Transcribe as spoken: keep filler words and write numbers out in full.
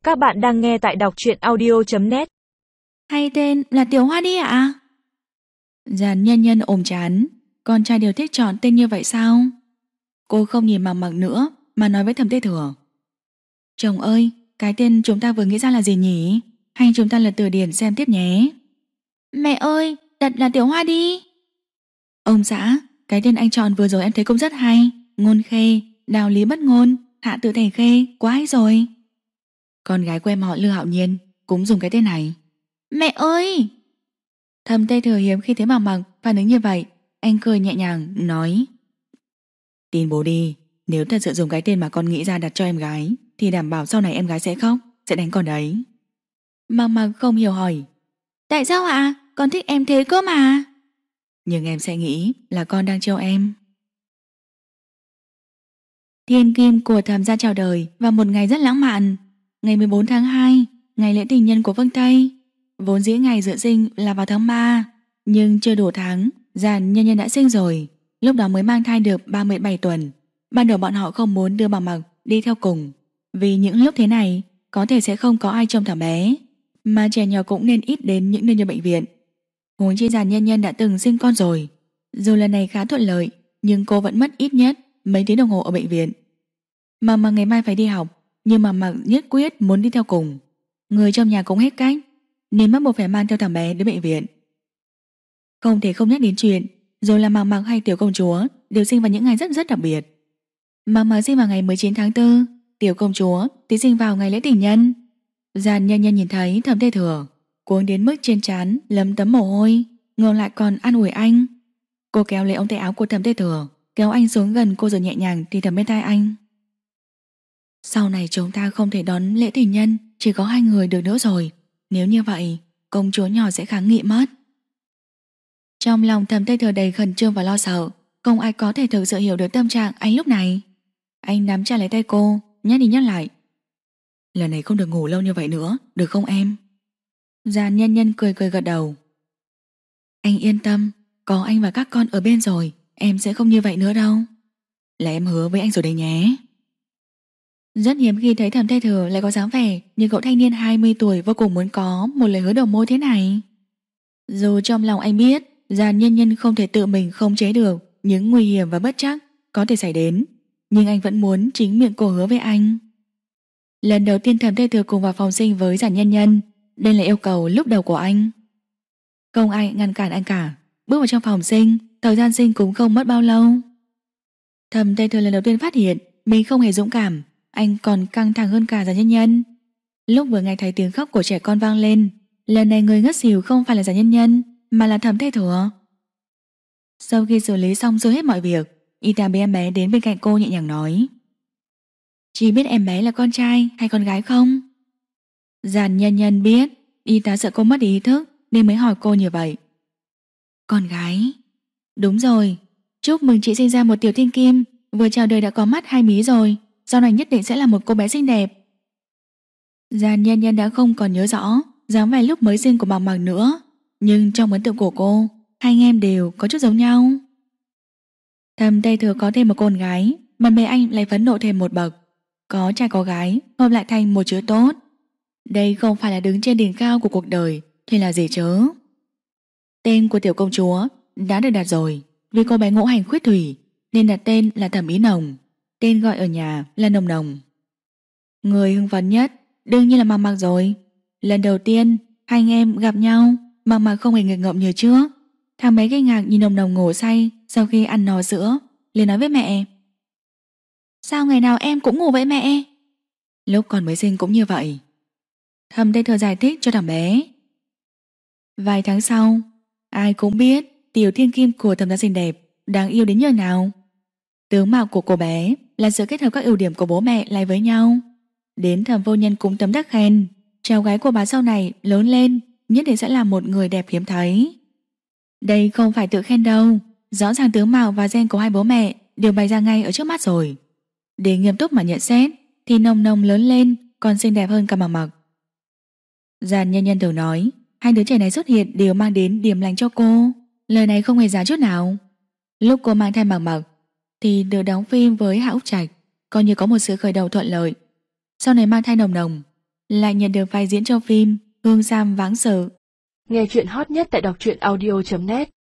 Các bạn đang nghe tại đọc truyện audio chấm net. Hay tên là Tiểu Hoa đi ạ? Giàn Nhân Nhân ôm chán. Con trai đều thích chọn tên như vậy sao? Cô không nhìn Mạc Mặc nữa mà nói với Thẩm Tê Thừa: Chồng ơi, cái tên chúng ta vừa nghĩ ra là gì nhỉ? Hay chúng ta lật từ điển xem tiếp nhé. Mẹ ơi, đặt là Tiểu Hoa đi. Ông xã, cái tên anh chọn vừa rồi em thấy cũng rất hay. Ngôn khê, đào lý bất ngôn, hạ tự thành khê, quá hay rồi. Con gái của em họ Lư Hạo Nhiên cũng dùng cái tên này. Mẹ ơi! Thẩm Tê Thừa hiếm khi thấy Mạc Mặc phản ứng như vậy. Anh cười nhẹ nhàng nói: Tin bố đi, nếu thật sự dùng cái tên mà con nghĩ ra đặt cho em gái thì đảm bảo sau này em gái sẽ khóc, sẽ đánh con đấy. Mạc Mặc không hiểu hỏi: Tại sao ạ? Con thích em thế cơ mà. Nhưng em sẽ nghĩ là con đang trêu em. Thiên kim của Thẩm gia chào đời vào một ngày rất lãng mạn. Ngày mười bốn tháng hai, ngày lễ tình nhân của phương Tây. Vốn dĩ ngày dự sinh là vào tháng ba, nhưng chưa đủ tháng, Giàn Nhân Nhân đã sinh rồi. Lúc đó mới mang thai được ba mươi bảy tuần. Ban đầu bọn họ không muốn đưa Mạc Mặc đi theo cùng, vì những lúc thế này có thể sẽ không có ai trông thằng bé, mà trẻ nhỏ cũng nên ít đến những nơi như bệnh viện. Huống chi Giàn Nhân Nhân đã từng sinh con rồi. Dù lần này khá thuận lợi, nhưng cô vẫn mất ít nhất mấy tiếng đồng hồ ở bệnh viện. Mà mà ngày mai phải đi học, nhưng mà Mặc nhất quyết muốn đi theo cùng. Người trong nhà cũng hết cách, nên bắt buộc phải mang theo thằng bé đến bệnh viện. Không thể không nhắc đến chuyện rồi là Mạc Mặc hay Tiểu Công Chúa đều sinh vào những ngày rất rất đặc biệt. Mạc Mặc sinh vào ngày mười chín tháng tư, Tiểu Công Chúa thì sinh vào ngày lễ tình nhân. Giàn Nhân Nhân nhìn thấy Thẩm Tê Thừa cuống đến mức trên trán lấm tấm mồ hôi, ngược lại còn an ủi anh. Cô kéo lấy ống tay áo của Thẩm Tê Thừa, kéo anh xuống gần cô rồi nhẹ nhàng thì thầm bên tai anh: Sau này chúng ta không thể đón lễ tình nhân chỉ có hai người được nữa rồi. Nếu như vậy, công chúa nhỏ sẽ kháng nghị mất. Trong lòng Thẩm Tê Thừa đầy khẩn trương và lo sợ. Không ai có thể thực sự hiểu được tâm trạng anh lúc này. Anh nắm chặt lấy tay cô, nhắc đi nhắc lại: Lần này không được ngủ lâu như vậy nữa, được không em? Giàn Nhân Nhân cười cười gật đầu: Anh yên tâm, có anh và các con ở bên rồi, em sẽ không như vậy nữa đâu. Là em hứa với anh rồi đấy nhé. Rất hiếm khi thấy Thẩm Tê Thừa lại có dáng vẻ như cậu thanh niên hai mươi tuổi vô cùng muốn có một lời hứa đầu môi thế này. Dù trong lòng anh biết Giàn Nhân Nhân không thể tự mình khống chế được những nguy hiểm và bất trắc có thể xảy đến, nhưng anh vẫn muốn chính miệng cô hứa với anh. Lần đầu tiên Thẩm Tê Thừa cùng vào phòng sinh với Giàn Nhân Nhân, đây là yêu cầu lúc đầu của anh. Không ai ngăn cản anh cả. Bước vào trong phòng sinh, thời gian sinh cũng không mất bao lâu. Thẩm Tê Thừa lần đầu tiên phát hiện mình không hề dũng cảm, anh còn căng thẳng hơn cả Giàn Nhân Nhân. Lúc vừa nghe thấy tiếng khóc của trẻ con vang lên, lần này người ngất xỉu không phải là Giàn Nhân Nhân mà là Thẩm Tê Thừa. Sau khi xử lý xong xuôi hết mọi việc, y tá bế em bé đến bên cạnh cô nhẹ nhàng nói: Chị biết em bé là con trai hay con gái không? Giàn Nhân Nhân biết. Y tá sợ cô mất ý thức nên mới hỏi cô như vậy. Con gái. Đúng rồi. Chúc mừng chị sinh ra một tiểu thiên kim, vừa chào đời đã có mắt hai mí rồi, sau này nhất định sẽ là một cô bé xinh đẹp. Giàn Nhân Nhân đã không còn nhớ rõ dáng vẻ lúc mới sinh của Mạc Mặc nữa, nhưng trong ấn tượng của cô, hai anh em đều có chút giống nhau. Thẩm Tê Thừa có thêm một con gái, mặt mày anh lại phẫn nộ thêm một bậc. Có trai có gái hợp lại thành một chữ tốt. Đây không phải là đứng trên đỉnh cao của cuộc đời thì là gì chớ. Tên của Tiểu Công Chúa đã được đặt rồi, vì cô bé ngũ hành khuyết thủy nên đặt tên là Thẩm Ý Nồng, tên gọi ở nhà là Nồng Nồng. Người hưng phấn nhất đương nhiên là Mạc Mặc rồi. Lần đầu tiên hai anh em gặp nhau, Mạc Mặc không hề nghịch ngợm như trước. Thằng bé kinh ngạc nhìn Nồng Nồng ngủ say sau khi ăn no sữa, liền nói với mẹ: Sao ngày nào em cũng ngủ với mẹ? Lúc còn mới sinh cũng như vậy. Thẩm Tê Thừa giải thích cho thằng bé. Vài tháng sau, ai cũng biết tiểu thiên kim của Thẩm gia xinh đẹp, đáng yêu đến nhường nào. Tướng mạo của cô bé là sự kết hợp các ưu điểm của bố mẹ lại với nhau. Đến Thẩm Vô Nhân cũng tấm tắc khen cháu gái của bà sau này lớn lên nhất định sẽ là một người đẹp hiếm thấy. Đây không phải tự khen đâu, rõ ràng tướng mạo và gen của hai bố mẹ đều bày ra ngay ở trước mắt rồi. Để nghiêm túc mà nhận xét thì Nồng Nồng lớn lên còn xinh đẹp hơn cả Mạc Mặc. Giàn Nhân Nhân thường nói hai đứa trẻ này xuất hiện đều mang đến điểm lành cho cô. Lời này không hề giả chút nào. Lúc cô mang thai Mạc Mặc thì được đóng phim với Hạ Úc Trạch, coi như có một sự khởi đầu thuận lợi. Sau này mang thai Nồng Nồng, lại nhận được vai diễn trong phim Hương Sam Váng Sở. Nghe chuyện hot nhất tại đọc truyện audio chấm net.